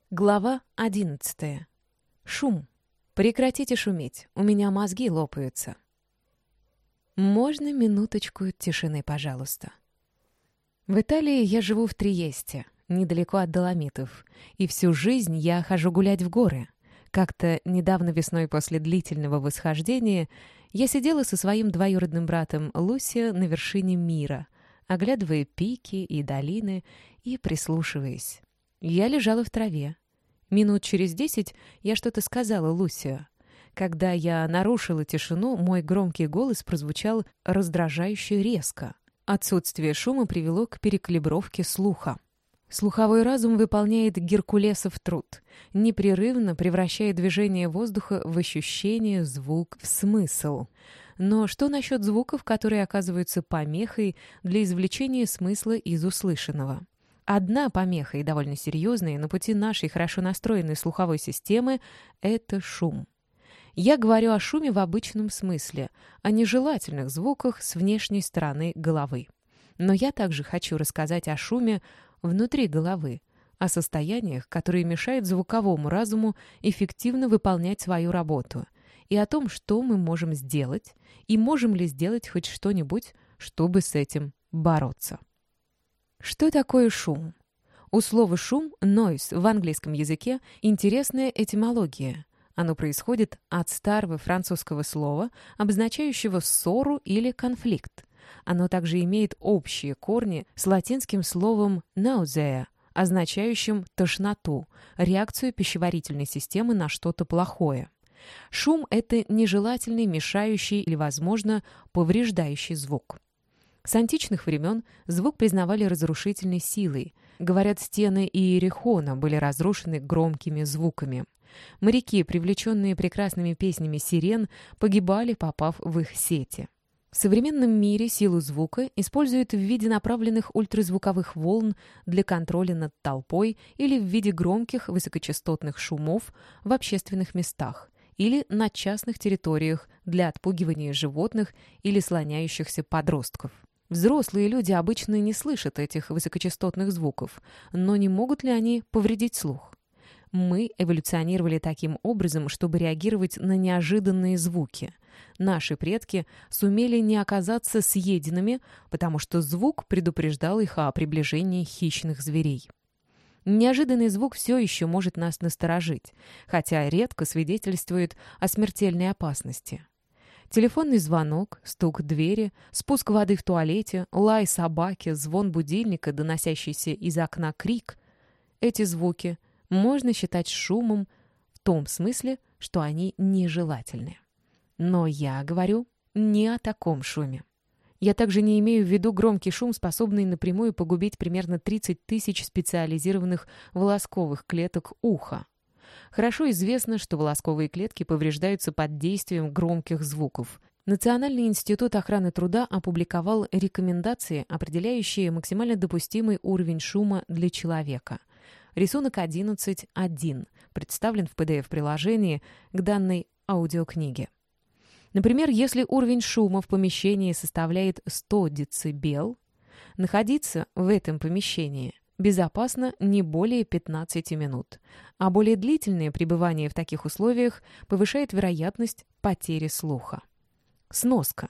Глава 11. Шум. Прекратите шуметь, у меня мозги лопаются. Можно минуточку тишины, пожалуйста? В Италии я живу в Триесте, недалеко от Доломитов, и всю жизнь я хожу гулять в горы. Как-то недавно весной после длительного восхождения я сидела со своим двоюродным братом Лусио на вершине мира, оглядывая пики и долины и прислушиваясь. Я лежала в траве. Минут через 10 я что-то сказала Лусио. Когда я нарушила тишину, мой громкий голос прозвучал раздражающе резко. Отсутствие шума привело к перекалибровке слуха. Слуховой разум выполняет геркулесов труд, непрерывно превращая движение воздуха в ощущение, звук, в смысл. Но что насчет звуков, которые оказываются помехой для извлечения смысла из услышанного? Одна помеха, и довольно серьезная, на пути нашей хорошо настроенной слуховой системы — это шум. Я говорю о шуме в обычном смысле, о нежелательных звуках с внешней стороны головы. Но я также хочу рассказать о шуме внутри головы, о состояниях, которые мешают звуковому разуму эффективно выполнять свою работу, и о том, что мы можем сделать, и можем ли сделать хоть что-нибудь, чтобы с этим бороться. Что такое шум? У слова «шум» в английском языке интересная этимология. Оно происходит от старого французского слова, обозначающего ссору или конфликт. Оно также имеет общие корни с латинским словом «nausea», означающим тошноту, реакцию пищеварительной системы на что-то плохое. Шум — это нежелательный, мешающий или, возможно, повреждающий звук. С античных времен звук признавали разрушительной силой. Говорят, стены Иерихона были разрушены громкими звуками. Моряки, привлеченные прекрасными песнями сирен, погибали, попав в их сети. В современном мире силу звука используют в виде направленных ультразвуковых волн для контроля над толпой или в виде громких высокочастотных шумов в общественных местах или на частных территориях для отпугивания животных или слоняющихся подростков. Взрослые люди обычно не слышат этих высокочастотных звуков, но не могут ли они повредить слух? Мы эволюционировали таким образом, чтобы реагировать на неожиданные звуки. Наши предки сумели не оказаться съеденными, потому что звук предупреждал их о приближении хищных зверей. Неожиданный звук все еще может нас насторожить, хотя редко свидетельствует о смертельной опасности. Телефонный звонок, стук двери, спуск воды в туалете, лай собаки, звон будильника, доносящийся из окна крик — эти звуки можно считать шумом в том смысле, что они нежелательны. Но я говорю не о таком шуме. Я также не имею в виду громкий шум, способный напрямую погубить примерно 30 тысяч специализированных волосковых клеток уха. Хорошо известно, что волосковые клетки повреждаются под действием громких звуков. Национальный институт охраны труда опубликовал рекомендации, определяющие максимально допустимый уровень шума для человека. Рисунок 11.1 представлен в PDF-приложении к данной аудиокниге. Например, если уровень шума в помещении составляет 100 дБ, находиться в этом помещении безопасно не более 15 минут, а более длительное пребывание в таких условиях повышает вероятность потери слуха. Сноска.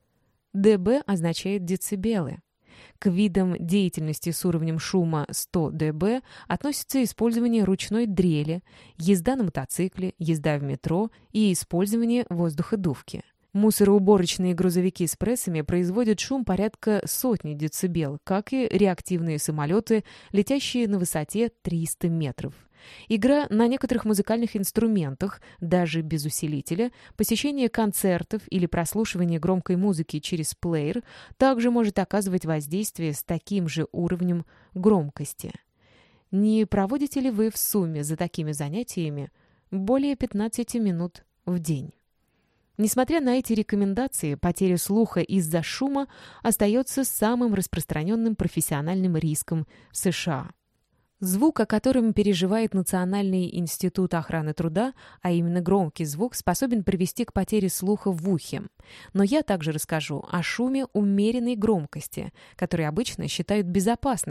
ДБ означает децибелы. К видам деятельности с уровнем шума 100 дБ относятся использование ручной дрели, езда на мотоцикле, езда в метро и использование воздуходувки. Мусороуборочные грузовики с прессами производят шум порядка 100 дБ, как и реактивные самолеты, летящие на высоте 300 метров. Игра на некоторых музыкальных инструментах, даже без усилителя, посещение концертов или прослушивание громкой музыки через плеер также может оказывать воздействие с таким же уровнем громкости. Не проводите ли вы в сумме за такими занятиями более 15 минут в день? Несмотря на эти рекомендации, потеря слуха из-за шума остается самым распространенным профессиональным риском в США. Звук, о котором переживает Национальный институт охраны труда, а именно громкий звук, способен привести к потере слуха в ухе. Но я также расскажу о шуме умеренной громкости, который обычно считают безопасным,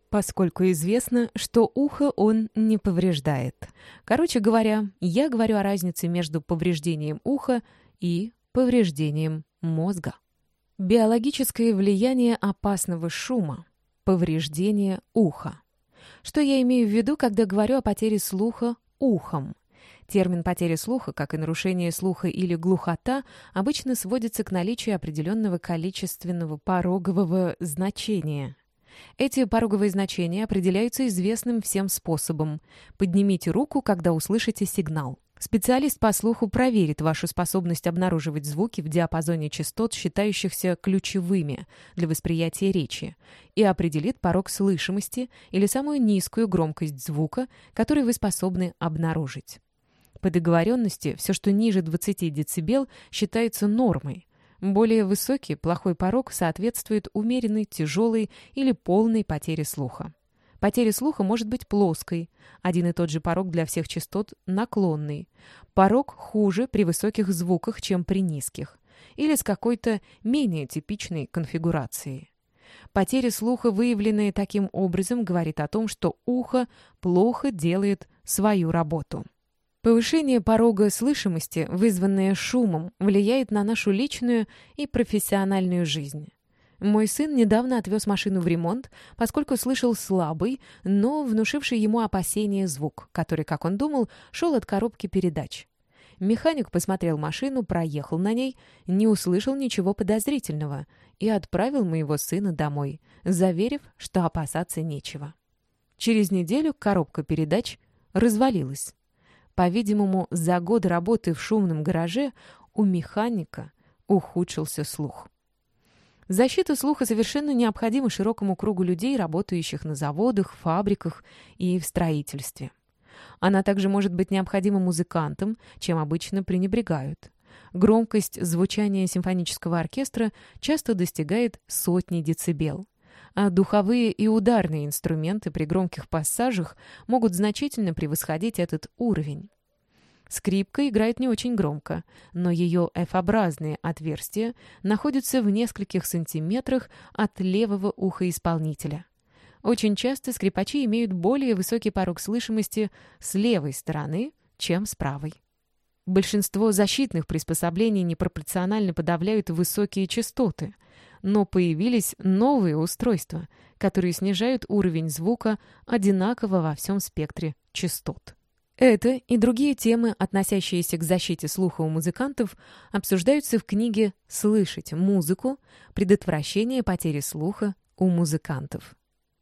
поскольку известно, что ухо он не повреждает. Короче говоря, я говорю о разнице между повреждением уха и повреждением мозга. Биологическое влияние опасного шума. Повреждение уха. Что я имею в виду, когда говорю о потере слуха ухом? Термин «потеря слуха», как и нарушение слуха или глухота, обычно сводится к наличию определенного количественного порогового значения. Эти пороговые значения определяются известным всем способом. Поднимите руку, когда услышите сигнал. Специалист по слуху проверит вашу способность обнаруживать звуки в диапазоне частот, считающихся ключевыми для восприятия речи, и определит порог слышимости или самую низкую громкость звука, который вы способны обнаружить. По договоренности, все, что ниже 20 дБ, считается нормой. Более высокий, плохой порог соответствует умеренной, тяжелой или полной потере слуха. Потеря слуха может быть плоской. Один и тот же порог для всех частот наклонный. Порог хуже при высоких звуках, чем при низких. Или с какой-то менее типичной конфигурацией. Потеря слуха, выявленная таким образом, говорит о том, что ухо плохо делает свою работу. Повышение порога слышимости, вызванное шумом, влияет на нашу личную и профессиональную жизнь. Мой сын недавно отвез машину в ремонт, поскольку слышал слабый, но внушивший ему опасения звук, который, как он думал, шел от коробки передач. Механик посмотрел машину, проехал на ней, не услышал ничего подозрительного и отправил моего сына домой, заверив, что опасаться нечего. Через неделю коробка передач развалилась. По-видимому, за год работы в шумном гараже у механика ухудшился слух. Защита слуха совершенно необходима широкому кругу людей, работающих на заводах, фабриках и в строительстве. Она также может быть необходима музыкантам, чем обычно пренебрегают. Громкость звучания симфонического оркестра часто достигает сотни децибел, а духовые и ударные инструменты при громких пассажах могут значительно превосходить этот уровень. Скрипка играет не очень громко, но ее F-образные отверстия находятся в нескольких сантиметрах от левого уха исполнителя. Очень часто скрипачи имеют более высокий порог слышимости с левой стороны, чем с правой. Большинство защитных приспособлений непропорционально подавляют высокие частоты, но появились новые устройства, которые снижают уровень звука одинаково во всем спектре частот. Это и другие темы, относящиеся к защите слуха у музыкантов, обсуждаются в книге «Слышать музыку. Предотвращение потери слуха у музыкантов».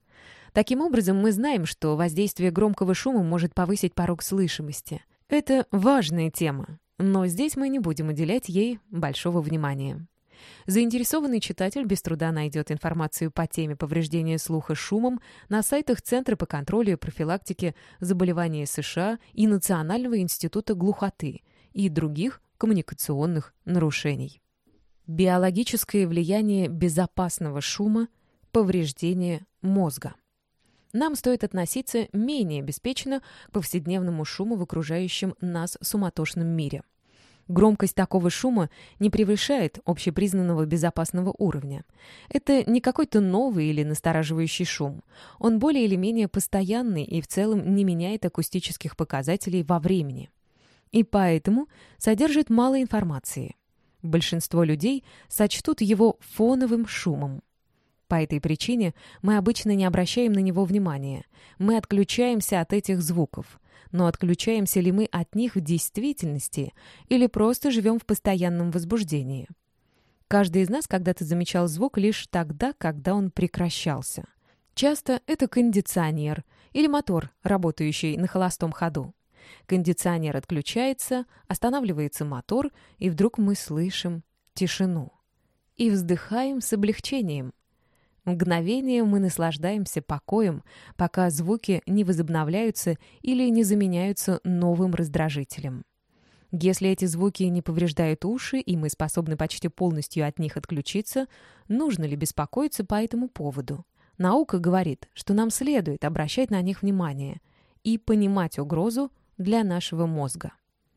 Таким образом, мы знаем, что воздействие громкого шума может повысить порог слышимости. Это важная тема, но здесь мы не будем уделять ей большого внимания. Заинтересованный читатель без труда найдет информацию по теме повреждения слуха шумом на сайтах Центра по контролю и профилактике заболеваний США и Национального института глухоты и других коммуникационных нарушений. Биологическое влияние безопасного шума, повреждение мозга. Нам стоит относиться менее беспечно к повседневному шуму в окружающем нас суматошном мире. Громкость такого шума не превышает общепризнанного безопасного уровня. Это не какой-то новый или настораживающий шум. Он более или менее постоянный и в целом не меняет акустических показателей во времени. И поэтому содержит мало информации. Большинство людей сочтут его фоновым шумом. По этой причине мы обычно не обращаем на него внимания. Мы отключаемся от этих звуков. Но отключаемся ли мы от них в действительности или просто живем в постоянном возбуждении? Каждый из нас когда-то замечал звук лишь тогда, когда он прекращался. Часто это кондиционер или мотор, работающий на холостом ходу. Кондиционер отключается, останавливается мотор, и вдруг мы слышим тишину. И вздыхаем с облегчением. Мгновение мы наслаждаемся покоем, пока звуки не возобновляются или не заменяются новым раздражителем. Если эти звуки не повреждают уши, и мы способны почти полностью от них отключиться, нужно ли беспокоиться по этому поводу? Наука говорит, что нам следует обращать на них внимание и понимать угрозу для нашего мозга.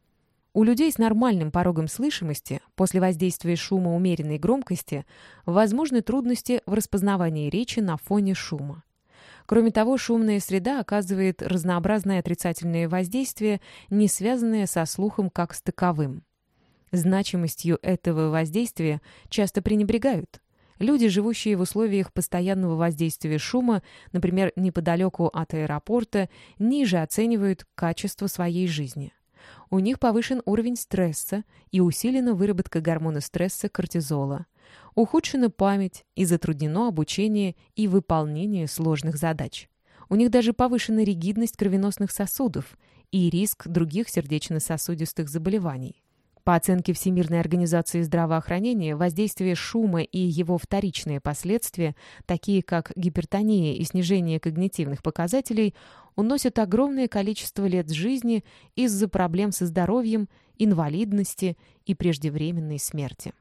У людей с нормальным порогом слышимости после воздействия шума умеренной громкости возможны трудности в распознавании речи на фоне шума. Кроме того, шумная среда оказывает разнообразное отрицательное воздействие, не связанное со слухом как с таковым. Значимостью этого воздействия часто пренебрегают. Люди, живущие в условиях постоянного воздействия шума, например, неподалеку от аэропорта, ниже оценивают качество своей жизни. У них повышен уровень стресса и усилена выработка гормона стресса кортизола. Ухудшена память и затруднено обучение и выполнение сложных задач. У них даже повышена ригидность кровеносных сосудов и риск других сердечно-сосудистых заболеваний. По оценке Всемирной организации здравоохранения, воздействие шума и его вторичные последствия, такие как гипертония и снижение когнитивных показателей, уносят огромное количество лет жизни из-за проблем со здоровьем, инвалидности и преждевременной смерти.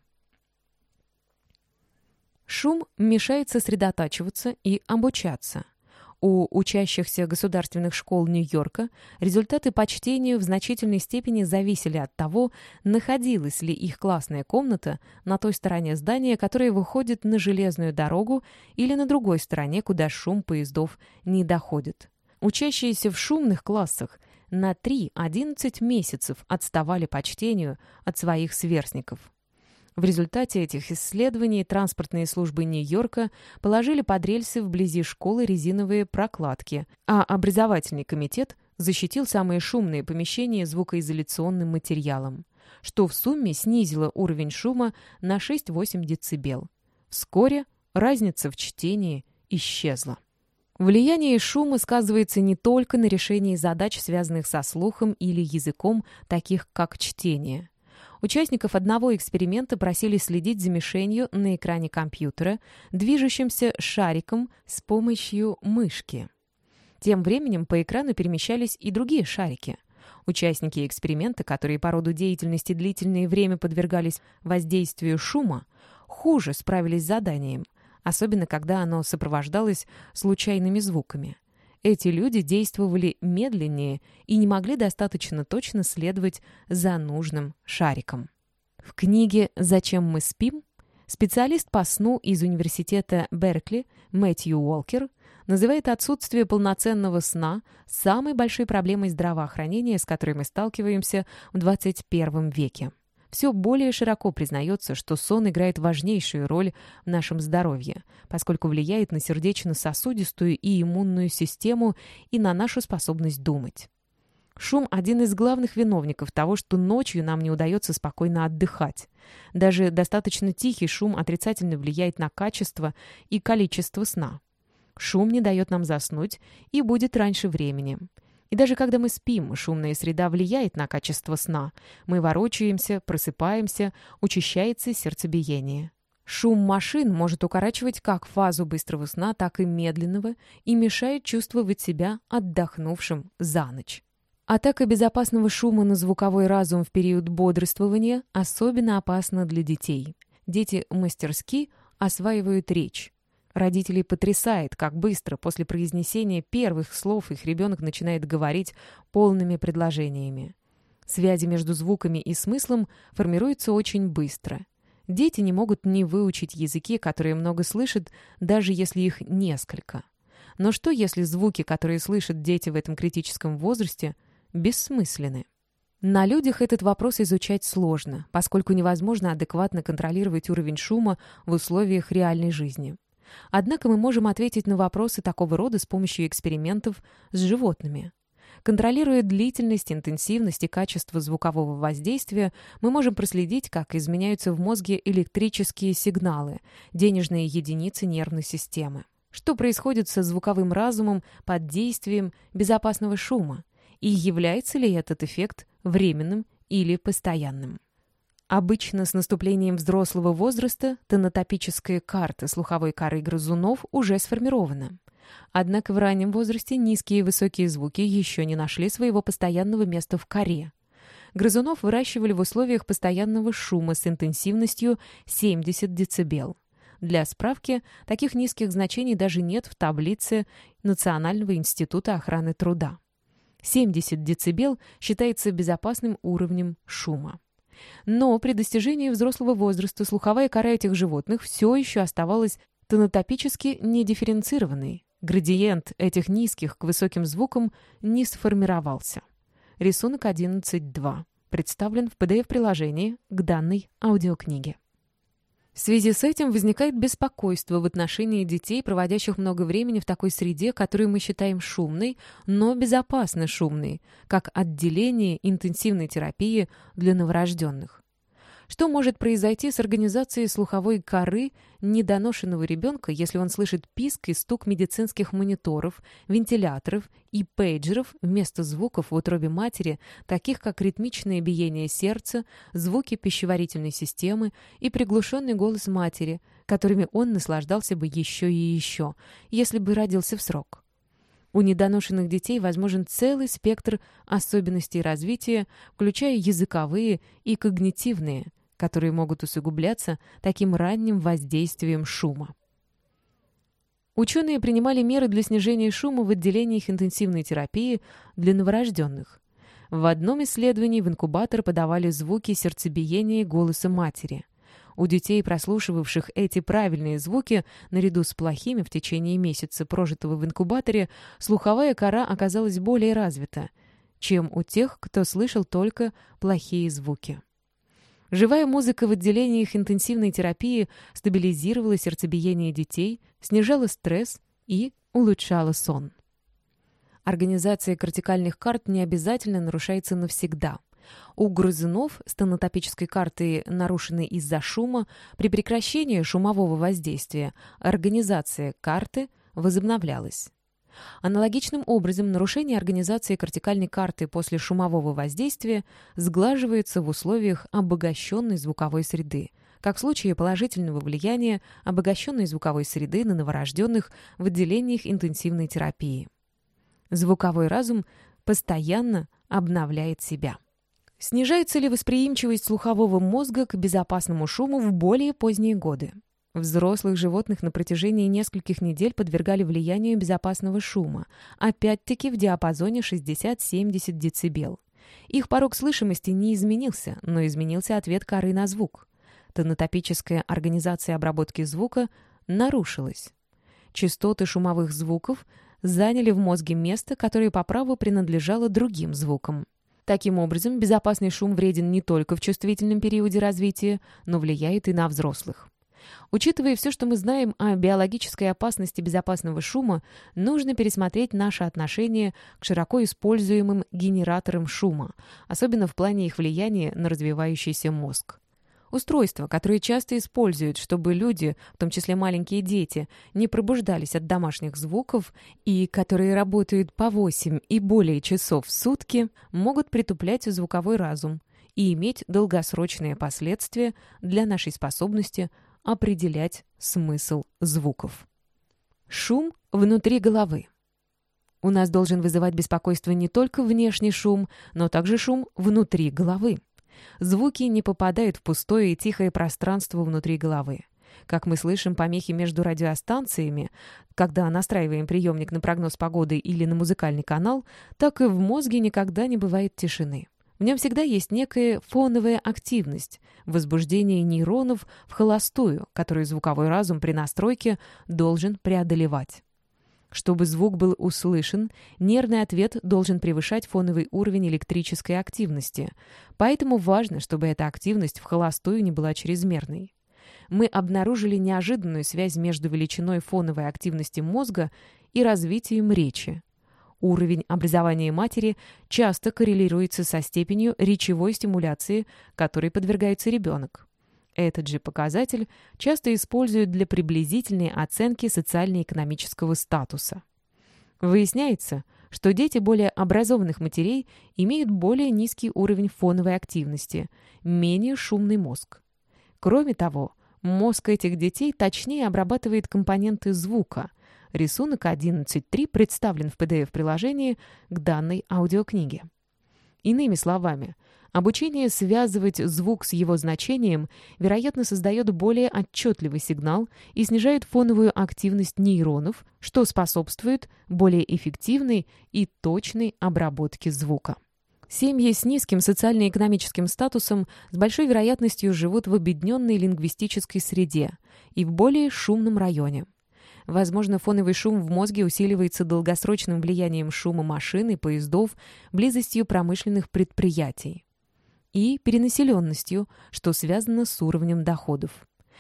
Шум мешает сосредотачиваться и обучаться. У учащихся государственных школ Нью-Йорка результаты по чтению в значительной степени зависели от того, находилась ли их классная комната на той стороне здания, которая выходит на железную дорогу, или на другой стороне, куда шум поездов не доходит. Учащиеся в шумных классах на 3-11 месяцев отставали по чтению от своих сверстников. В результате этих исследований транспортные службы Нью-Йорка положили под рельсы вблизи школы резиновые прокладки, а образовательный комитет защитил самые шумные помещения звукоизоляционным материалом, что в сумме снизило уровень шума на 6-8 дБ. Вскоре разница в чтении исчезла. Влияние шума сказывается не только на решении задач, связанных со слухом или языком, таких как чтение. Участников одного эксперимента просили следить за мишенью на экране компьютера, движущимся шариком с помощью мышки. Тем временем по экрану перемещались и другие шарики. Участники эксперимента, которые по роду деятельности длительное время подвергались воздействию шума, хуже справились с заданием, особенно когда оно сопровождалось случайными звуками. Эти люди действовали медленнее и не могли достаточно точно следовать за нужным шариком. В книге «Зачем мы спим» специалист по сну из университета Беркли Мэтью Уолкер называет отсутствие полноценного сна самой большой проблемой здравоохранения, с которой мы сталкиваемся в 21 веке. Все более широко признается, что сон играет важнейшую роль в нашем здоровье, поскольку влияет на сердечно-сосудистую и иммунную систему и на нашу способность думать. Шум – один из главных виновников того, что ночью нам не удается спокойно отдыхать. Даже достаточно тихий шум отрицательно влияет на качество и количество сна. Шум не дает нам заснуть и будет раньше времени. И даже когда мы спим, шумная среда влияет на качество сна. Мы ворочаемся, просыпаемся, учащается сердцебиение. Шум машин может укорачивать как фазу быстрого сна, так и медленного и мешает чувствовать себя отдохнувшим за ночь. Атака безопасного шума на звуковой разум в период бодрствования особенно опасна для детей. Дети мастерски осваивают речь. Родителей потрясает, как быстро после произнесения первых слов их ребенок начинает говорить полными предложениями. Связи между звуками и смыслом формируются очень быстро. Дети не могут не выучить языки, которые много слышат, даже если их несколько. Но что, если звуки, которые слышат дети в этом критическом возрасте, бессмысленны? На людях этот вопрос изучать сложно, поскольку невозможно адекватно контролировать уровень шума в условиях реальной жизни. Однако мы можем ответить на вопросы такого рода с помощью экспериментов с животными. Контролируя длительность, интенсивность и качество звукового воздействия, мы можем проследить, как изменяются в мозге электрические сигналы, денежные единицы нервной системы. Что происходит со звуковым разумом под действием безопасного шума? И является ли этот эффект временным или постоянным? Обычно с наступлением взрослого возраста тонотопическая карта слуховой коры грызунов уже сформирована. Однако в раннем возрасте низкие и высокие звуки еще не нашли своего постоянного места в коре. Грызунов выращивали в условиях постоянного шума с интенсивностью 70 дБ. Для справки, таких низких значений даже нет в таблице Национального института охраны труда. 70 дБ считается безопасным уровнем шума. Но при достижении взрослого возраста слуховая кора этих животных все еще оставалась тонотопически недифференцированной. Градиент этих низких к высоким звукам не сформировался. Рисунок 11.2 представлен в PDF-приложении к данной аудиокниге. В связи с этим возникает беспокойство в отношении детей, проводящих много времени в такой среде, которую мы считаем шумной, но безопасно шумной, как отделение интенсивной терапии для новорожденных. Что может произойти с организацией слуховой коры недоношенного ребенка, если он слышит писк и стук медицинских мониторов, вентиляторов и пейджеров вместо звуков в утробе матери, таких как ритмичное биение сердца, звуки пищеварительной системы и приглушенный голос матери, которыми он наслаждался бы еще и еще, если бы родился в срок? У недоношенных детей возможен целый спектр особенностей развития, включая языковые и когнитивные, которые могут усугубляться таким ранним воздействием шума. Ученые принимали меры для снижения шума в отделениях интенсивной терапии для новорожденных. В одном исследовании в инкубатор подавали звуки сердцебиения и голоса матери. У детей, прослушивавших эти правильные звуки, наряду с плохими в течение месяца, прожитого в инкубаторе, слуховая кора оказалась более развита, чем у тех, кто слышал только плохие звуки. Живая музыка в отделениях интенсивной терапии стабилизировала сердцебиение детей, снижала стресс и улучшала сон. Организация кортикальных карт не обязательно нарушается навсегда. У грызунов стенотопической карты, нарушенной из-за шума, при прекращении шумового воздействия организация карты возобновлялась. Аналогичным образом нарушение организации кортикальной карты после шумового воздействия сглаживается в условиях обогащенной звуковой среды, как в случае положительного влияния обогащенной звуковой среды на новорожденных в отделениях интенсивной терапии. Звуковой разум постоянно обновляет себя. Снижается ли восприимчивость слухового мозга к безопасному шуму в более поздние годы? Взрослых животных на протяжении нескольких недель подвергали влиянию безопасного шума, опять-таки в диапазоне 60-70 дБ. Их порог слышимости не изменился, но изменился ответ коры на звук. Тонотопическая организация обработки звука нарушилась. Частоты шумовых звуков заняли в мозге место, которое по праву принадлежало другим звукам. Таким образом, безопасный шум вреден не только в чувствительном периоде развития, но влияет и на взрослых. Учитывая все, что мы знаем о биологической опасности безопасного шума, нужно пересмотреть наше отношение к широко используемым генераторам шума, особенно в плане их влияния на развивающийся мозг. Устройства, которые часто используют, чтобы люди, в том числе маленькие дети, не пробуждались от домашних звуков и которые работают по 8 и более часов в сутки, могут притуплять звуковой разум и иметь долгосрочные последствия для нашей способности определять смысл звуков. Шум внутри головы. У нас должен вызывать беспокойство не только внешний шум, но также шум внутри головы. Звуки не попадают в пустое и тихое пространство внутри головы. Как мы слышим помехи между радиостанциями, когда настраиваем приемник на прогноз погоды или на музыкальный канал, так и в мозге никогда не бывает тишины. В нем всегда есть некая фоновая активность, возбуждение нейронов в холостую, которую звуковой разум при настройке должен преодолевать. Чтобы звук был услышан, нервный ответ должен превышать фоновый уровень электрической активности, поэтому важно, чтобы эта активность в холостую не была чрезмерной. Мы обнаружили неожиданную связь между величиной фоновой активности мозга и развитием речи. Уровень образования матери часто коррелируется со степенью речевой стимуляции, которой подвергается ребенок. Этот же показатель часто используют для приблизительной оценки социально-экономического статуса. Выясняется, что дети более образованных матерей имеют более низкий уровень фоновой активности, менее шумный мозг. Кроме того, мозг этих детей точнее обрабатывает компоненты звука. Рисунок 11.3 представлен в PDF-приложении к данной аудиокниге. Иными словами, обучение связывать звук с его значением, вероятно, создает более отчетливый сигнал и снижает фоновую активность нейронов, что способствует более эффективной и точной обработке звука. Семьи с низким социально-экономическим статусом с большой вероятностью живут в обедненной лингвистической среде и в более шумном районе. Возможно, фоновый шум в мозге усиливается долгосрочным влиянием шума машин и поездов, близостью промышленных предприятий и перенаселенностью, что связано с уровнем доходов.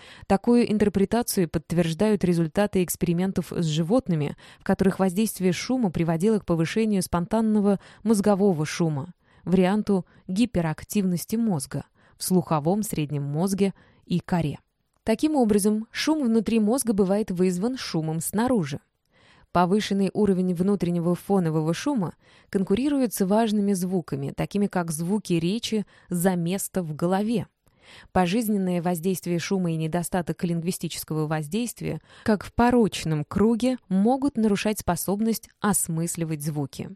Такую интерпретацию подтверждают результаты экспериментов с животными, в которых воздействие шума приводило к повышению спонтанного мозгового шума, варианту гиперактивности мозга в слуховом среднем мозге и коре. Таким образом, шум внутри мозга бывает вызван шумом снаружи. Повышенный уровень внутреннего фонового шума конкурирует с важными звуками, такими как звуки речи за место в голове. Пожизненное воздействие шума и недостаток лингвистического воздействия, как в порочном круге, могут нарушать способность осмысливать звуки.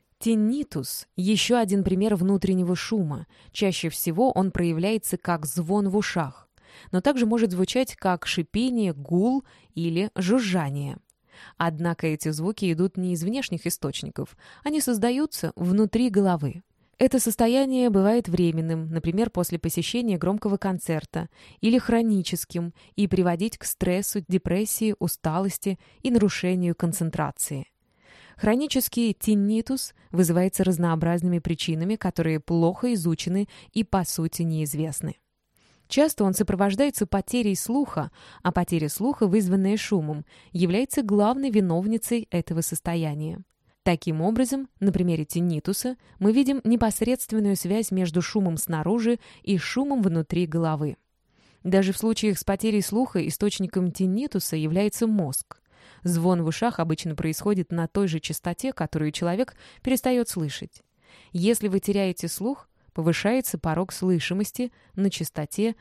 Тиннитус – еще один пример внутреннего шума. Чаще всего он проявляется как звон в ушах, но также может звучать как шипение, гул или жужжание. Однако эти звуки идут не из внешних источников, они создаются внутри головы. Это состояние бывает временным, например, после посещения громкого концерта, или хроническим, и приводить к стрессу, депрессии, усталости и нарушению концентрации. Хронический тиннитус вызывается разнообразными причинами, которые плохо изучены и, по сути, неизвестны. Часто он сопровождается потерей слуха, а потеря слуха, вызванная шумом, является главной виновницей этого состояния. Таким образом, на примере тиннитуса мы видим непосредственную связь между шумом снаружи и шумом внутри головы. Даже в случаях с потерей слуха источником тиннитуса является мозг. Звон в ушах обычно происходит на той же частоте, которую человек перестает слышать. Если вы теряете слух, повышается порог слышимости на частоте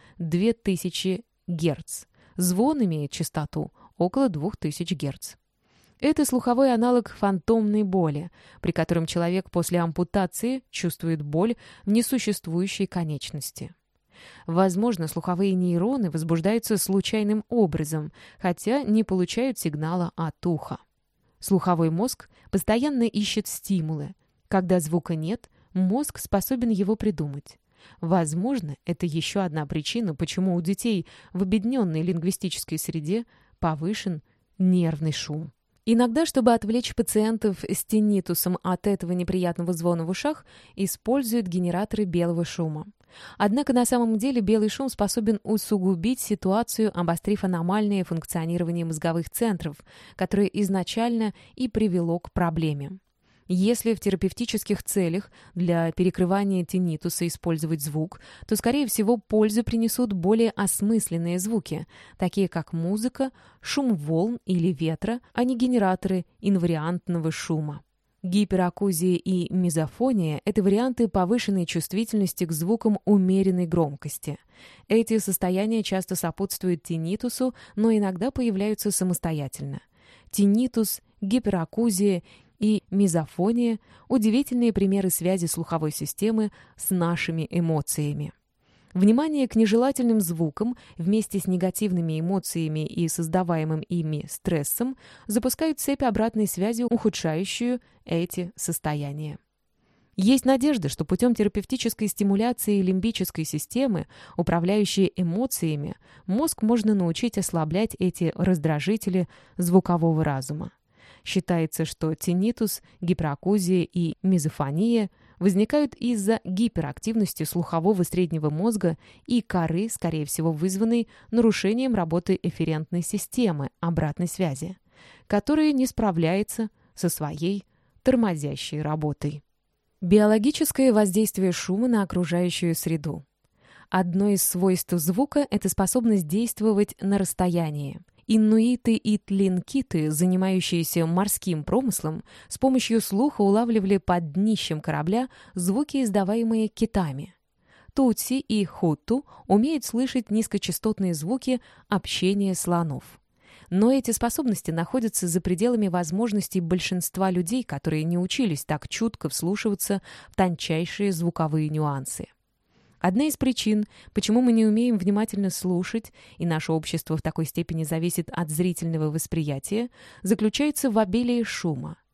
2000 Гц. Звон имеет частоту около 2000 Гц. Это слуховой аналог фантомной боли, при котором человек после ампутации чувствует боль в несуществующей конечности. Возможно, слуховые нейроны возбуждаются случайным образом, хотя не получают сигнала от уха. Слуховой мозг постоянно ищет стимулы. Когда звука нет, мозг способен его придумать. Возможно, это еще одна причина, почему у детей в обедненной лингвистической среде повышен нервный шум. Иногда, чтобы отвлечь пациентов с тиннитусом от этого неприятного звона в ушах, используют генераторы белого шума. Однако на самом деле белый шум способен усугубить ситуацию, обострив аномальное функционирование мозговых центров, которое изначально и привело к проблеме. Если в терапевтических целях для перекрывания тиннитуса использовать звук, то, скорее всего, пользу принесут более осмысленные звуки, такие как музыка, шум волн или ветра, а не генераторы инвариантного шума. Гиперакузия и мизофония – это варианты повышенной чувствительности к звукам умеренной громкости. Эти состояния часто сопутствуют тиннитусу, но иногда появляются самостоятельно. Тиннитус, гиперакузия и мизофония – удивительные примеры связи слуховой системы с нашими эмоциями. Внимание к нежелательным звукам вместе с негативными эмоциями и создаваемым ими стрессом запускают цепь обратной связи, ухудшающую эти состояния. Есть надежда, что путем терапевтической стимуляции лимбической системы, управляющей эмоциями, мозг можно научить ослаблять эти раздражители звукового разума. Считается, что тиннитус, гиперакузия и мизофония возникают из-за гиперактивности слухового среднего мозга и коры, скорее всего, вызванной нарушением работы эфферентной системы обратной связи, которая не справляется со своей тормозящей работой. Биологическое воздействие шума на окружающую среду. Одно из свойств звука – это способность действовать на расстоянии. Иннуиты и тлинкиты, занимающиеся морским промыслом, с помощью слуха улавливали под днищем корабля звуки, издаваемые китами. Тутси и хутту умеют слышать низкочастотные звуки общения слонов. Но эти способности находятся за пределами возможностей большинства людей, которые не учились так чутко вслушиваться в тончайшие звуковые нюансы. Одна из причин, почему мы не умеем внимательно слушать, и наше общество в такой степени зависит от зрительного восприятия, заключается в обилии шума.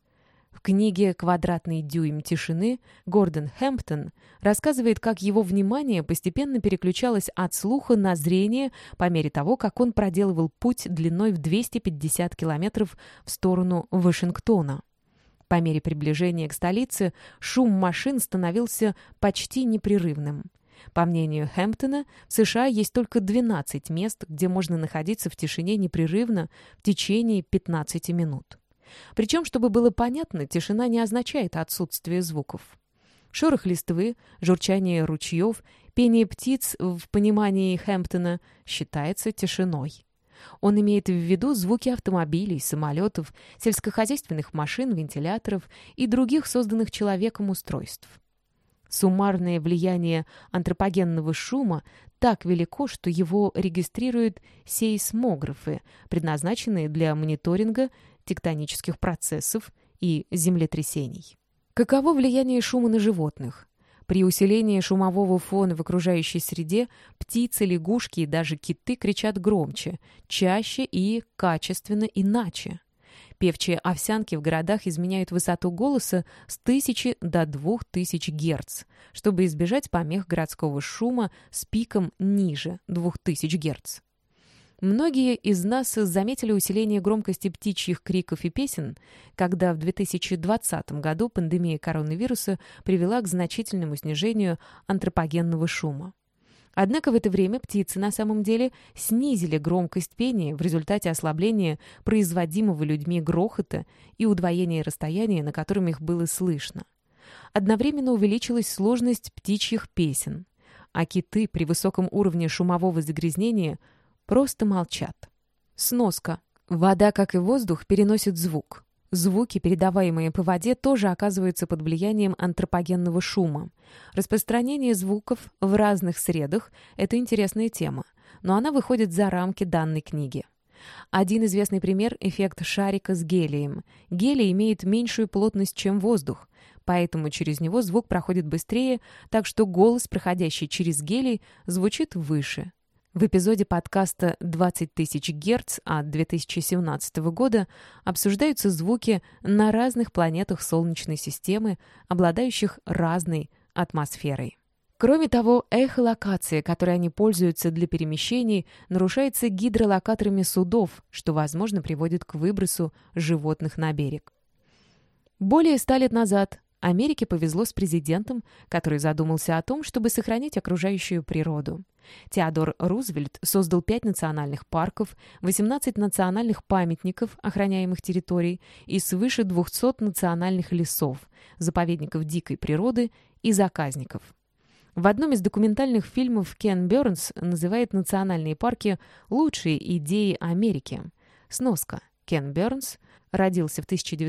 В книге «Квадратный дюйм тишины» Гордон Хэмптон рассказывает, как его внимание постепенно переключалось от слуха на зрение по мере того, как он проделывал путь длиной в 250 километров в сторону Вашингтона. По мере приближения к столице шум машин становился почти непрерывным. По мнению Хэмптона, в США есть только 12 мест, где можно находиться в тишине непрерывно в течение 15 минут. Причем, чтобы было понятно, тишина не означает отсутствие звуков. Шорох листвы, журчание ручьев, пение птиц в понимании Хэмптона считается тишиной. Он имеет в виду звуки автомобилей, самолетов, сельскохозяйственных машин, вентиляторов и других созданных человеком устройств. Суммарное влияние антропогенного шума так велико, что его регистрируют сейсмографы, предназначенные для мониторинга тектонических процессов и землетрясений. Каково влияние шума на животных? При усилении шумового фона в окружающей среде птицы, лягушки и даже киты кричат громче, чаще и качественно иначе. Певчие овсянки в городах изменяют высоту голоса с 1000 до 2000 Гц, чтобы избежать помех городского шума с пиком ниже 2000 Гц. Многие из нас заметили усиление громкости птичьих криков и песен, когда в 2020 году пандемия коронавируса привела к значительному снижению антропогенного шума. Однако в это время птицы на самом деле снизили громкость пения в результате ослабления производимого людьми грохота и удвоения расстояния, на котором их было слышно. Одновременно увеличилась сложность птичьих песен, а киты при высоком уровне шумового загрязнения просто молчат. Сноска. Вода, как и воздух, переносит звук. Звуки, передаваемые по воде, тоже оказываются под влиянием антропогенного шума. Распространение звуков в разных средах – это интересная тема, но она выходит за рамки данной книги. Один известный пример – эффект шарика с гелием. Гелий имеет меньшую плотность, чем воздух, поэтому через него звук проходит быстрее, так что голос, проходящий через гелий, звучит выше. В эпизоде подкаста «20 тысяч Герц» от 2017 года обсуждаются звуки на разных планетах Солнечной системы, обладающих разной атмосферой. Кроме того, эхолокация, которой они пользуются для перемещений, нарушается гидролокаторами судов, что, возможно, приводит к выбросу животных на берег. Более 100 лет назад Америке повезло с президентом, который задумался о том, чтобы сохранить окружающую природу. Теодор Рузвельт создал 5 национальных парков, 18 национальных памятников охраняемых территорий и свыше 200 национальных лесов, заповедников дикой природы и заказников. В одном из документальных фильмов Кен Бернс называет национальные парки «лучшей идеей Америки». Сноска. Кен Бернс родился в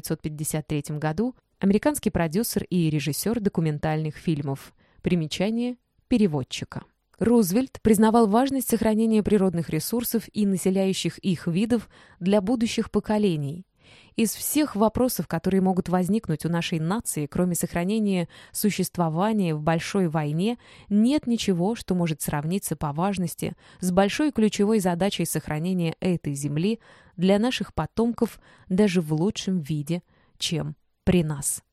1953 году, американский продюсер и режиссер документальных фильмов. Примечание переводчика. Рузвельт признавал важность сохранения природных ресурсов и населяющих их видов для будущих поколений. Из всех вопросов, которые могут возникнуть у нашей нации, кроме сохранения существования в большой войне, нет ничего, что может сравниться по важности с большой ключевой задачей сохранения этой земли для наших потомков даже в лучшем виде, чем при нас.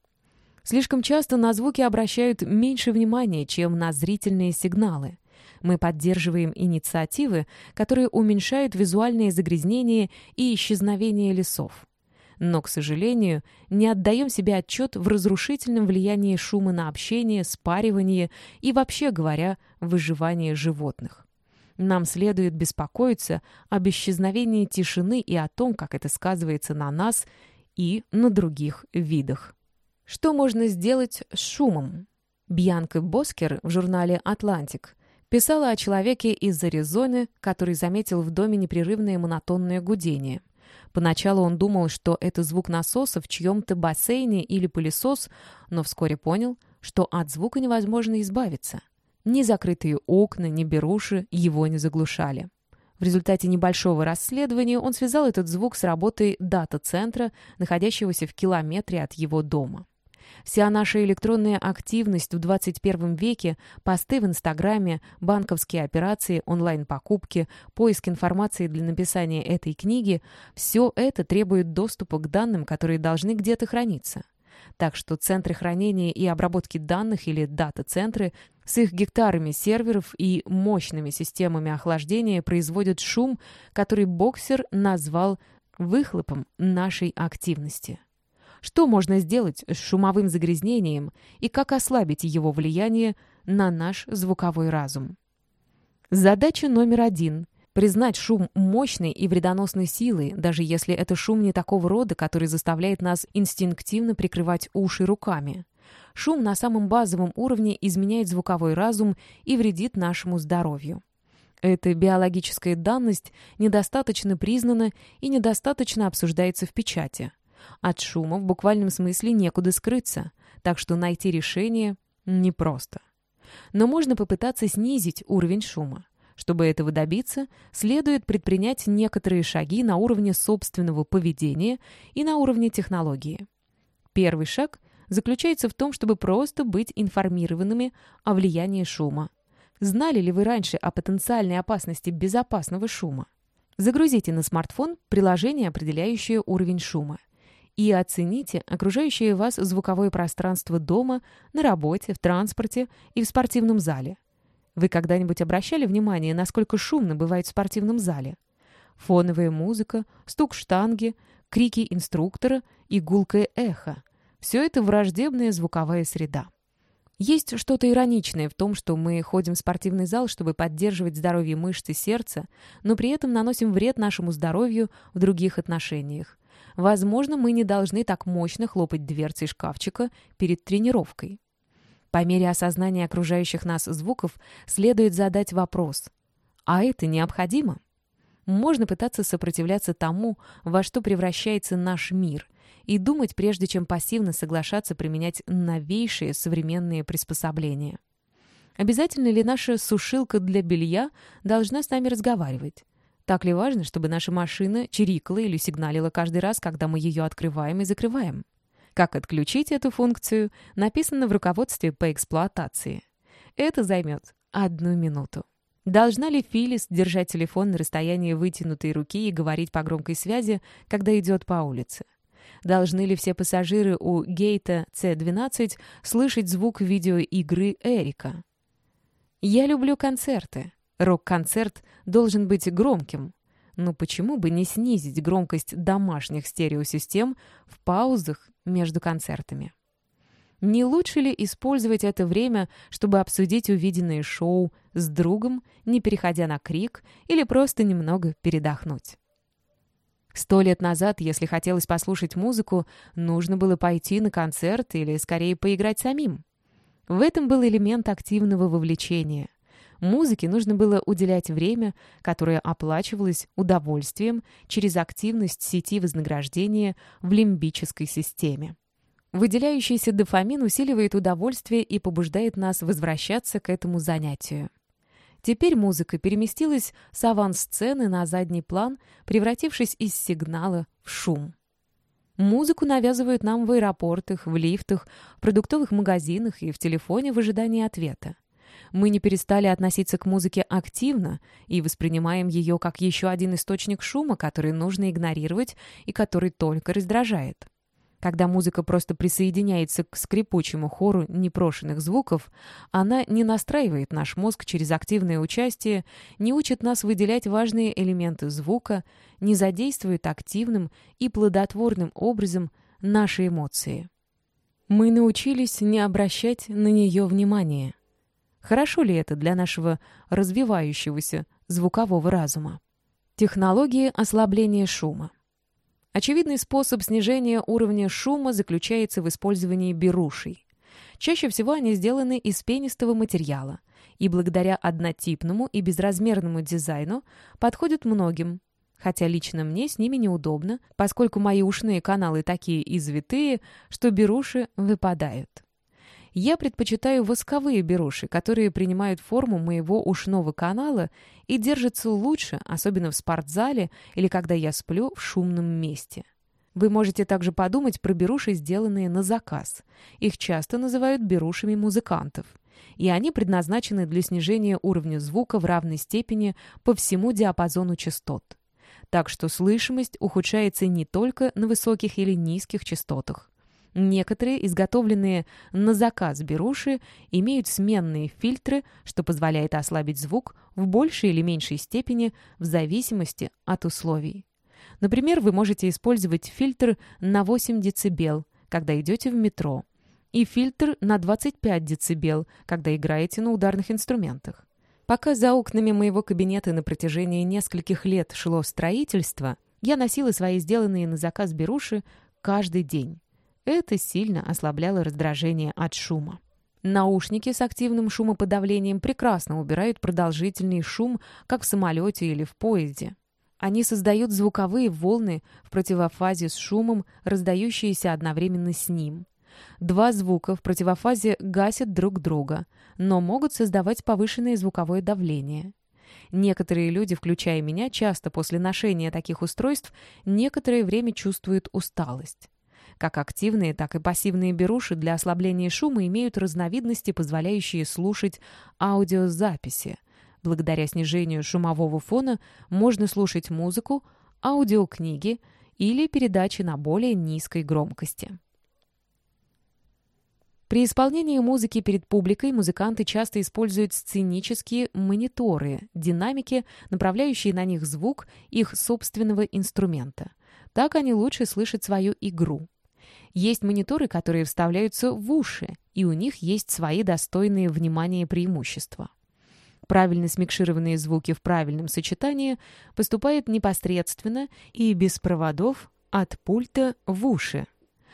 Слишком часто на звуки обращают меньше внимания, чем на зрительные сигналы. Мы поддерживаем инициативы, которые уменьшают визуальные загрязнения и исчезновение лесов. Но, к сожалению, не отдаем себе отчет в разрушительном влиянии шума на общение, спаривание и, вообще говоря, выживание животных. Нам следует беспокоиться об исчезновении тишины и о том, как это сказывается на нас и на других видах. Что можно сделать с шумом? Бьянка Боскер в журнале «Атлантик» писала о человеке из Аризоны, который заметил в доме непрерывное монотонное гудение. Поначалу он думал, что это звук насоса в чьем-то бассейне или пылесос, но вскоре понял, что от звука невозможно избавиться. Ни закрытые окна, ни беруши его не заглушали. В результате небольшого расследования он связал этот звук с работой дата-центра, находящегося в километре от его дома. Вся наша электронная активность в 21 веке, посты в Инстаграме, банковские операции, онлайн-покупки, поиск информации для написания этой книги – все это требует доступа к данным, которые должны где-то храниться. Так что центры хранения и обработки данных или дата-центры с их гектарами серверов и мощными системами охлаждения производят шум, который боксер назвал выхлопом нашей активности. Что можно сделать с шумовым загрязнением и как ослабить его влияние на наш звуковой разум? Задача номер 1 – признать шум мощной и вредоносной силой, даже если это шум не такого рода, который заставляет нас инстинктивно прикрывать уши руками. Шум на самом базовом уровне изменяет звуковой разум и вредит нашему здоровью. Эта биологическая данность недостаточно признана и недостаточно обсуждается в печати. От шума в буквальном смысле некуда скрыться, так что найти решение непросто. Но можно попытаться снизить уровень шума. Чтобы этого добиться, следует предпринять некоторые шаги на уровне собственного поведения и на уровне технологии. Первый шаг заключается в том, чтобы просто быть информированными о влиянии шума. Знали ли вы раньше о потенциальной опасности безопасного шума? Загрузите на смартфон приложение, определяющее уровень шума, и оцените окружающее вас звуковое пространство дома, на работе, в транспорте и в спортивном зале. Вы когда-нибудь обращали внимание, насколько шумно бывает в спортивном зале? Фоновая музыка, стук штанги, крики инструктора и гулкое эхо – все это враждебная звуковая среда. Есть что-то ироничное в том, что мы ходим в спортивный зал, чтобы поддерживать здоровье мышц и сердца, но при этом наносим вред нашему здоровью в других отношениях. Возможно, мы не должны так мощно хлопать дверцей шкафчика перед тренировкой. По мере осознания окружающих нас звуков следует задать вопрос: а это необходимо? Можно пытаться сопротивляться тому, во что превращается наш мир, и думать, прежде чем пассивно соглашаться применять новейшие современные приспособления. Обязательно ли наша сушилка для белья должна с нами разговаривать? Так ли важно, чтобы наша машина чирикала или сигналила каждый раз, когда мы ее открываем и закрываем? Как отключить эту функцию, написано в руководстве по эксплуатации. Это займет 1 минуту. Должна ли Филлис держать телефон на расстоянии вытянутой руки и говорить по громкой связи, когда идет по улице? Должны ли все пассажиры у гейта C12 слышать звук видеоигры Эрика? Я люблю концерты. Рок-концерт должен быть громким. Но почему бы не снизить громкость домашних стереосистем в паузах между концертами? Не лучше ли использовать это время, чтобы обсудить увиденное шоу с другом, не переходя на крик, или просто немного передохнуть? 100 лет назад, если хотелось послушать музыку, нужно было пойти на концерт или, скорее, поиграть самим. В этом был элемент активного вовлечения. Музыке нужно было уделять время, которое оплачивалось удовольствием через активность сети вознаграждения в лимбической системе. Выделяющийся дофамин усиливает удовольствие и побуждает нас возвращаться к этому занятию. Теперь музыка переместилась с авансцены на задний план, превратившись из сигнала в шум. Музыку навязывают нам в аэропортах, в лифтах, в продуктовых магазинах и в телефоне в ожидании ответа. Мы не перестали относиться к музыке активно и воспринимаем ее как еще один источник шума, который нужно игнорировать и который только раздражает. Когда музыка просто присоединяется к скрипучему хору непрошенных звуков, она не настраивает наш мозг через активное участие, не учит нас выделять важные элементы звука, не задействует активным и плодотворным образом наши эмоции. Мы научились не обращать на нее внимания. Хорошо ли это для нашего развивающегося звукового разума? Технологии ослабления шума. Очевидный способ снижения уровня шума заключается в использовании берушей. Чаще всего они сделаны из пенистого материала и благодаря однотипному и безразмерному дизайну подходят многим, хотя лично мне с ними неудобно, поскольку мои ушные каналы такие извитые, что беруши выпадают. Я предпочитаю восковые беруши, которые принимают форму моего ушного канала и держатся лучше, особенно в спортзале или когда я сплю в шумном месте. Вы можете также подумать про беруши, сделанные на заказ. Их часто называют берушами музыкантов. И они предназначены для снижения уровня звука в равной степени по всему диапазону частот. Так что слышимость ухудшается не только на высоких или низких частотах. Некоторые, изготовленные на заказ беруши, имеют сменные фильтры, что позволяет ослабить звук в большей или меньшей степени в зависимости от условий. Например, вы можете использовать фильтр на 8 дБ, когда идете в метро, и фильтр на 25 дБ, когда играете на ударных инструментах. Пока за окнами моего кабинета на протяжении нескольких лет шло строительство, я носила свои сделанные на заказ беруши каждый день. Это сильно ослабляло раздражение от шума. Наушники с активным шумоподавлением прекрасно убирают продолжительный шум, как в самолете или в поезде. Они создают звуковые волны в противофазе с шумом, раздающиеся одновременно с ним. Два звука в противофазе гасят друг друга, но могут создавать повышенное звуковое давление. Некоторые люди, включая меня, часто после ношения таких устройств некоторое время чувствуют усталость. Как активные, так и пассивные беруши для ослабления шума имеют разновидности, позволяющие слушать аудиозаписи. Благодаря снижению шумового фона можно слушать музыку, аудиокниги или передачи на более низкой громкости. При исполнении музыки перед публикой музыканты часто используют сценические мониторы, динамики, направляющие на них звук их собственного инструмента. Так они лучше слышат свою игру. Есть мониторы, которые вставляются в уши, и у них есть свои достойные внимания преимущества. Правильно смикшированные звуки в правильном сочетании поступают непосредственно и без проводов от пульта в уши.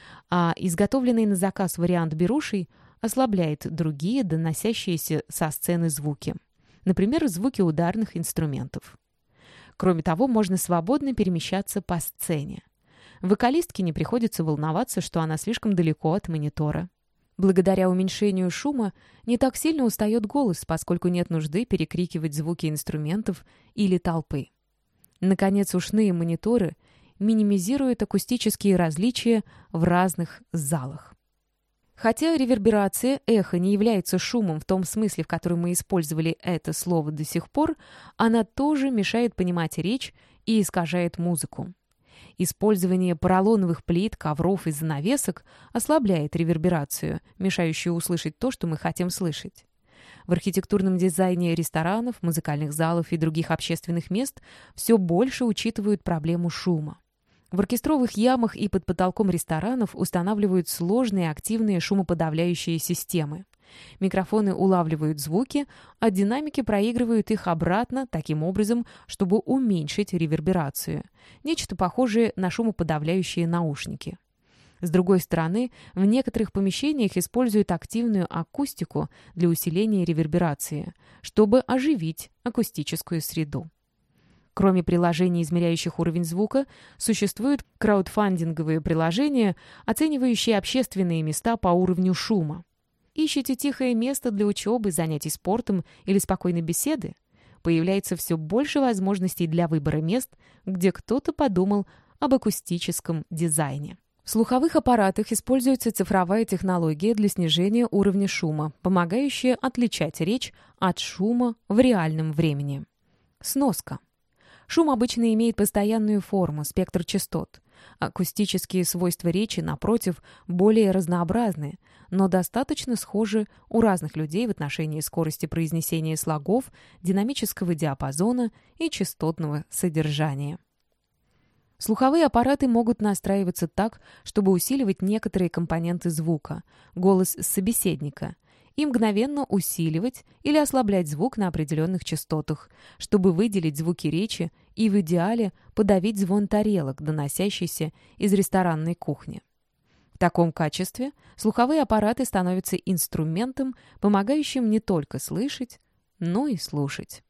А изготовленный на заказ вариант берушей ослабляет другие, доносящиеся со сцены звуки. Например, звуки ударных инструментов. Кроме того, можно свободно перемещаться по сцене. Вокалистке не приходится волноваться, что она слишком далеко от монитора. Благодаря уменьшению шума не так сильно устает голос, поскольку нет нужды перекрикивать звуки инструментов или толпы. Наконец, ушные мониторы минимизируют акустические различия в разных залах. Хотя реверберация, эхо, не является шумом в том смысле, в котором мы использовали это слово до сих пор, она тоже мешает понимать речь и искажает музыку. Использование поролоновых плит, ковров и занавесок ослабляет реверберацию, мешающую услышать то, что мы хотим слышать. В архитектурном дизайне ресторанов, музыкальных залов и других общественных мест все больше учитывают проблему шума. В оркестровых ямах и под потолком ресторанов устанавливают сложные активные шумоподавляющие системы. Микрофоны улавливают звуки, а динамики проигрывают их обратно таким образом, чтобы уменьшить реверберацию. Нечто похожее на шумоподавляющие наушники. С другой стороны, в некоторых помещениях используют активную акустику для усиления реверберации, чтобы оживить акустическую среду. Кроме приложений, измеряющих уровень звука, существуют краудфандинговые приложения, оценивающие общественные места по уровню шума. Ищете тихое место для учебы, занятий спортом или спокойной беседы? Появляется все больше возможностей для выбора мест, где кто-то подумал об акустическом дизайне. В слуховых аппаратах используется цифровая технология для снижения уровня шума, помогающая отличать речь от шума в реальном времени. Сноска. Шум обычно имеет постоянную форму, спектр частот. Акустические свойства речи, напротив, более разнообразны, но достаточно схожи у разных людей в отношении скорости произнесения слогов, динамического диапазона и частотного содержания. Слуховые аппараты могут настраиваться так, чтобы усиливать некоторые компоненты звука, голос собеседника, и мгновенно усиливать или ослаблять звук на определенных частотах, чтобы выделить звуки речи и в идеале подавить звон тарелок, доносящийся из ресторанной кухни. В таком качестве слуховые аппараты становятся инструментом, помогающим не только слышать, но и слушать.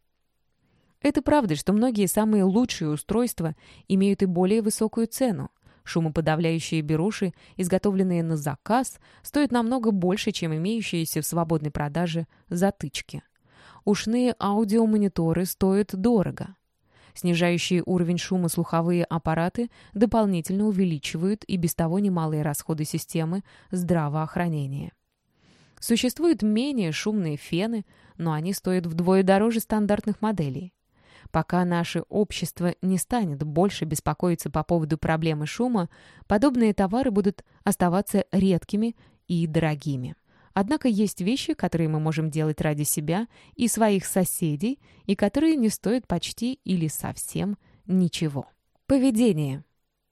Это правда, что многие самые лучшие устройства имеют и более высокую цену. Шумоподавляющие беруши, изготовленные на заказ, стоят намного больше, чем имеющиеся в свободной продаже затычки. Ушные аудиомониторы стоят дорого. Снижающие уровень шума слуховые аппараты дополнительно увеличивают и без того немалые расходы системы здравоохранения. Существуют менее шумные фены, но они стоят вдвое дороже стандартных моделей. Пока наше общество не станет больше беспокоиться по поводу проблемы шума, подобные товары будут оставаться редкими и дорогими. Однако есть вещи, которые мы можем делать ради себя и своих соседей, и которые не стоят почти или совсем ничего. Поведение.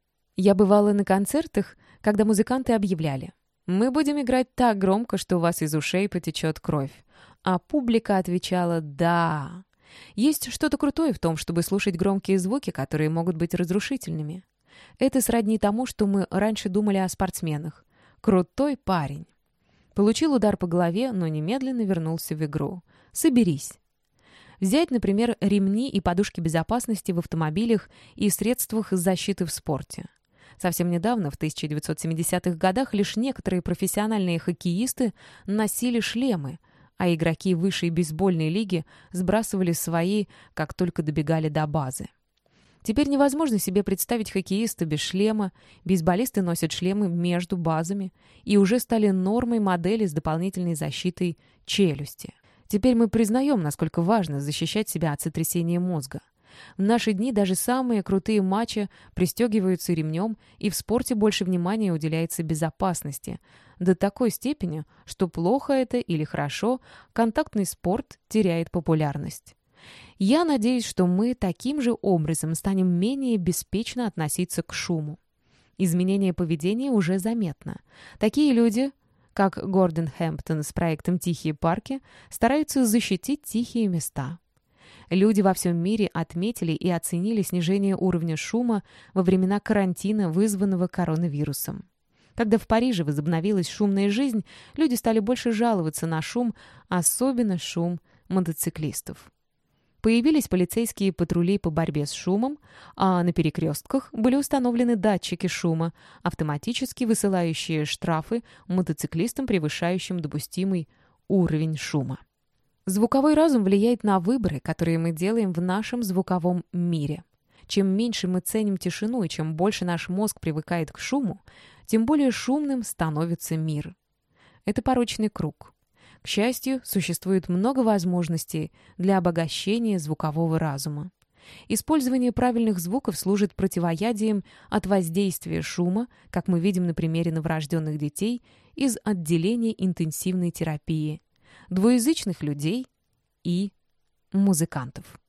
Я бывала на концертах, когда музыканты объявляли: «Мы будем играть так громко, что у вас из ушей потечет кровь». А публика отвечала «да». Есть что-то крутое в том, чтобы слушать громкие звуки, которые могут быть разрушительными. Это сродни тому, что мы раньше думали о спортсменах. Крутой парень. Получил удар по голове, но немедленно вернулся в игру. Соберись. Взять, например, ремни и подушки безопасности в автомобилях и средствах защиты в спорте. Совсем недавно, в 1970-х годах, лишь некоторые профессиональные хоккеисты носили шлемы, а игроки высшей бейсбольной лиги сбрасывали свои, как только добегали до базы. Теперь невозможно себе представить хоккеиста без шлема, бейсболисты носят шлемы между базами и уже стали нормой модели с дополнительной защитой челюсти. Теперь мы признаем, насколько важно защищать себя от сотрясения мозга. В наши дни даже самые крутые матчи пристегиваются ремнем, и в спорте больше внимания уделяется безопасности. До такой степени, что плохо это или хорошо, контактный спорт теряет популярность. Я надеюсь, что мы таким же образом станем менее беспечно относиться к шуму. Изменение поведения уже заметно. Такие люди, как Гордон Хэмптон с проектом «Тихие парки», стараются защитить тихие места. Люди во всем мире отметили и оценили снижение уровня шума во времена карантина, вызванного коронавирусом. Когда в Париже возобновилась шумная жизнь, люди стали больше жаловаться на шум, особенно шум мотоциклистов. Появились полицейские патрули по борьбе с шумом, а на перекрестках были установлены датчики шума, автоматически высылающие штрафы мотоциклистам, превышающим допустимый уровень шума. Звуковой разум влияет на выборы, которые мы делаем в нашем звуковом мире. Чем меньше мы ценим тишину и чем больше наш мозг привыкает к шуму, тем более шумным становится мир. Это порочный круг. К счастью, существует много возможностей для обогащения звукового разума. Использование правильных звуков служит противоядием от воздействия шума, как мы видим на примере новорожденных детей из отделения интенсивной терапии, двуязычных людей и музыкантов.